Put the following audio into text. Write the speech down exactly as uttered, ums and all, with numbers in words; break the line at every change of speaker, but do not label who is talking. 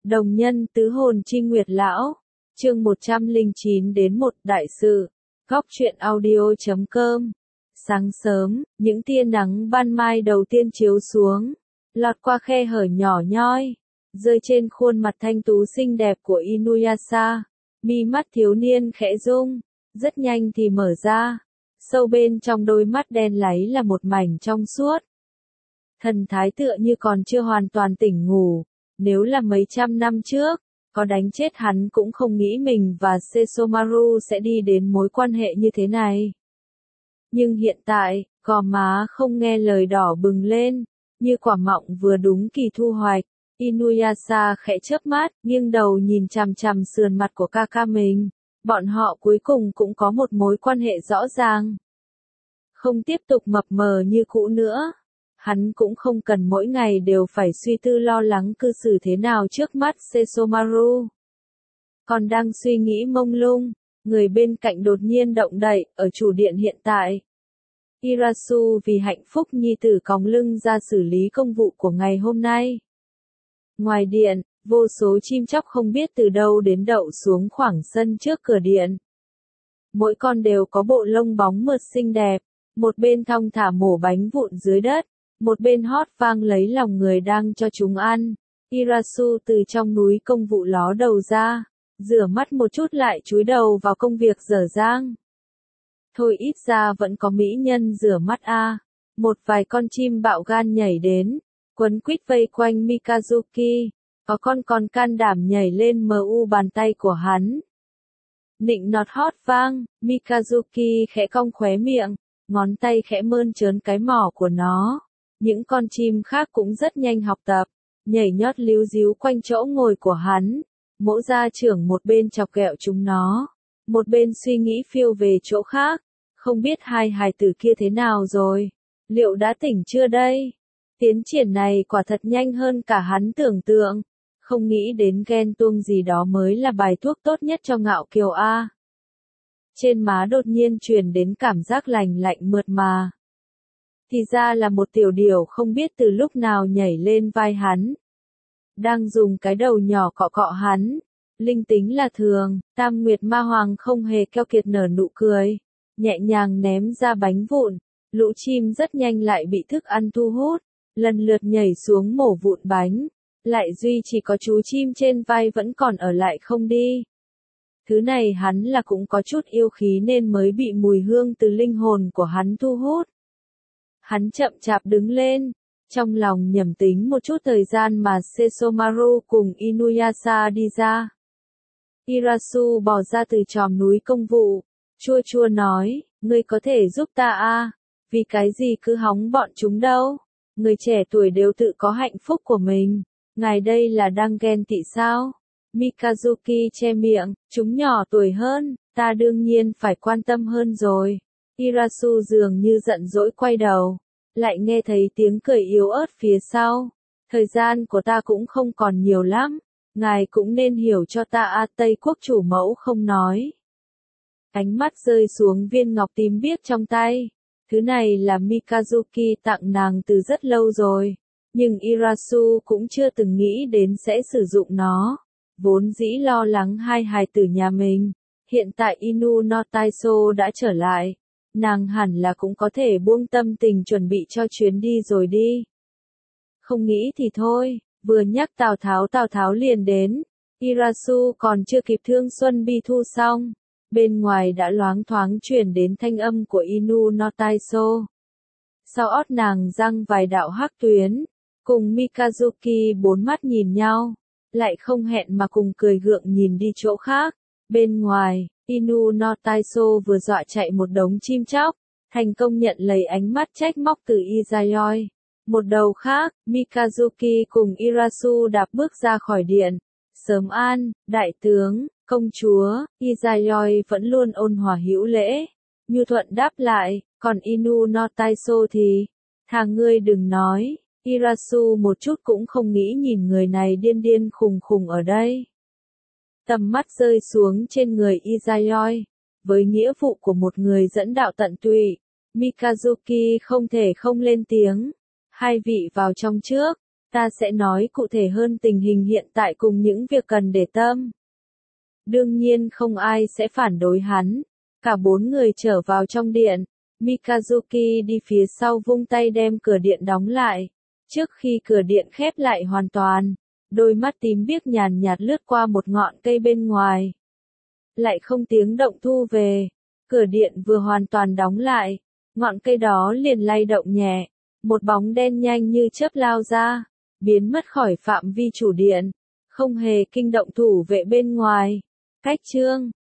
Đồng nhân tứ hồn trinh nguyệt lão. Chương một trăm lẻ chín đến một đại sự. Góc truyện audio chấm com. Sáng sớm, những tia nắng ban mai đầu tiên chiếu xuống, lọt qua khe hở nhỏ nhoi, rơi trên khuôn mặt thanh tú xinh đẹp của Inuyasha. Mi mắt thiếu niên khẽ rung, rất nhanh thì mở ra. Sâu bên trong đôi mắt đen láy là một mảnh trong suốt. Thần thái tựa như còn chưa hoàn toàn tỉnh ngủ. Nếu là mấy trăm năm trước, có đánh chết hắn cũng không nghĩ mình và Sesomaru sẽ đi đến mối quan hệ như thế này. Nhưng hiện tại, gò má không nghe lời đỏ bừng lên, như quả mọng vừa đúng kỳ thu hoạch. Inuyasha khẽ chớp mắt, nghiêng đầu nhìn chằm chằm sườn mặt của ca ca mình. Bọn họ cuối cùng cũng có một mối quan hệ rõ ràng. Không tiếp tục mập mờ như cũ nữa. Hắn cũng không cần mỗi ngày đều phải suy tư lo lắng cư xử thế nào trước mắt Sesomaru. Còn đang suy nghĩ mông lung, người bên cạnh đột nhiên động đậy, ở chủ điện hiện tại. Irasu vì hạnh phúc nhi tử còng lưng ra xử lý công vụ của ngày hôm nay. Ngoài điện, vô số chim chóc không biết từ đâu đến đậu xuống khoảng sân trước cửa điện. Mỗi con đều có bộ lông bóng mượt xinh đẹp, một bên thong thả mổ bánh vụn dưới đất. Một bên hót vang lấy lòng người đang cho chúng ăn. Irasu từ trong núi công vụ ló đầu ra, rửa mắt một chút lại chúi đầu vào công việc dở dang. Thôi ít ra vẫn có mỹ nhân rửa mắt a. À. Một vài con chim bạo gan nhảy đến, quấn quýt vây quanh Mikazuki, có con còn can đảm nhảy lên mờ u bàn tay của hắn. Nịnh nọt hót vang, Mikazuki khẽ cong khóe miệng, ngón tay khẽ mơn trớn cái mỏ của nó. Những con chim khác cũng rất nhanh học tập, nhảy nhót líu díu quanh chỗ ngồi của hắn. Mỗ gia trưởng một bên chọc ghẹo chúng nó, một bên suy nghĩ phiêu về chỗ khác. Không biết hai hài tử kia thế nào rồi? Liệu đã tỉnh chưa đây? Tiến triển này quả thật nhanh hơn cả hắn tưởng tượng. Không nghĩ đến ghen tuông gì đó mới là bài thuốc tốt nhất cho ngạo kiều A. Trên má đột nhiên truyền đến cảm giác lành lạnh mượt mà. Thì ra là một tiểu điểu không biết từ lúc nào nhảy lên vai hắn. Đang dùng cái đầu nhỏ cọ cọ hắn. Linh tính là thường, Tam Nguyệt Ma Hoàng không hề keo kiệt nở nụ cười. Nhẹ nhàng ném ra bánh vụn. Lũ chim rất nhanh lại bị thức ăn thu hút. Lần lượt nhảy xuống mổ vụn bánh. Lại duy chỉ có chú chim trên vai vẫn còn ở lại không đi. Thứ này hắn là cũng có chút yêu khí nên mới bị mùi hương từ linh hồn của hắn thu hút. Hắn chậm chạp đứng lên, trong lòng nhẩm tính một chút thời gian mà Sesomaru cùng Inuyasha đi ra. Irasu bò ra từ chòm núi công vụ, chua chua nói, ngươi có thể giúp ta à, vì cái gì cứ hóng bọn chúng đâu, người trẻ tuổi đều tự có hạnh phúc của mình, ngài đây là đang ghen tị sao? Mikazuki che miệng, chúng nhỏ tuổi hơn, ta đương nhiên phải quan tâm hơn rồi. Irasu dường như giận dỗi quay đầu, lại nghe thấy tiếng cười yếu ớt phía sau. Thời gian của ta cũng không còn nhiều lắm, ngài cũng nên hiểu cho ta a. Tây quốc chủ mẫu không nói. Ánh mắt rơi xuống viên ngọc tím biếc trong tay. Thứ này là Mikazuki tặng nàng từ rất lâu rồi, nhưng Irasu cũng chưa từng nghĩ đến sẽ sử dụng nó. Vốn dĩ lo lắng hai hài tử nhà mình, hiện tại Inu no Taiso đã trở lại. Nàng hẳn là cũng có thể buông tâm tình chuẩn bị cho chuyến đi rồi đi. Không nghĩ thì thôi, vừa nhắc Tào Tháo Tào Tháo liền đến. Irasu còn chưa kịp thương xuân bi thu xong. Bên ngoài đã loáng thoáng truyền đến thanh âm của Inu no Taiso. Sau ót nàng răng vài đạo hắc tuyến, cùng Mikazuki bốn mắt nhìn nhau, lại không hẹn mà cùng cười gượng nhìn đi chỗ khác. Bên ngoài, Inu no Taiso vừa dọa chạy một đống chim chóc, thành công nhận lấy ánh mắt trách móc từ Izayoi. Một đầu khác, Mikazuki cùng Irasu đạp bước ra khỏi điện. Sớm an, đại tướng, công chúa, Izayoi vẫn luôn ôn hòa hữu lễ. Nhu thuận đáp lại, còn Inu no Taiso thì, thà ngươi đừng nói. Irasu một chút cũng không nghĩ nhìn người này điên điên khùng khùng ở đây. Tầm mắt rơi xuống trên người Izayoi. Với nghĩa vụ của một người dẫn đạo tận tụy, Mikazuki không thể không lên tiếng. Hai vị vào trong trước, ta sẽ nói cụ thể hơn tình hình hiện tại cùng những việc cần để tâm. Đương nhiên không ai sẽ phản đối hắn. Cả bốn người trở vào trong điện. Mikazuki đi phía sau vung tay đem cửa điện đóng lại. Trước khi cửa điện khép lại hoàn toàn, đôi mắt tím biếc nhàn nhạt lướt qua một ngọn cây bên ngoài. Lại không tiếng động thu về. Cửa điện vừa hoàn toàn đóng lại, ngọn cây đó liền lay động nhẹ. Một bóng đen nhanh như chớp lao ra, biến mất khỏi phạm vi chủ điện, không hề kinh động thủ vệ bên ngoài. Cách chương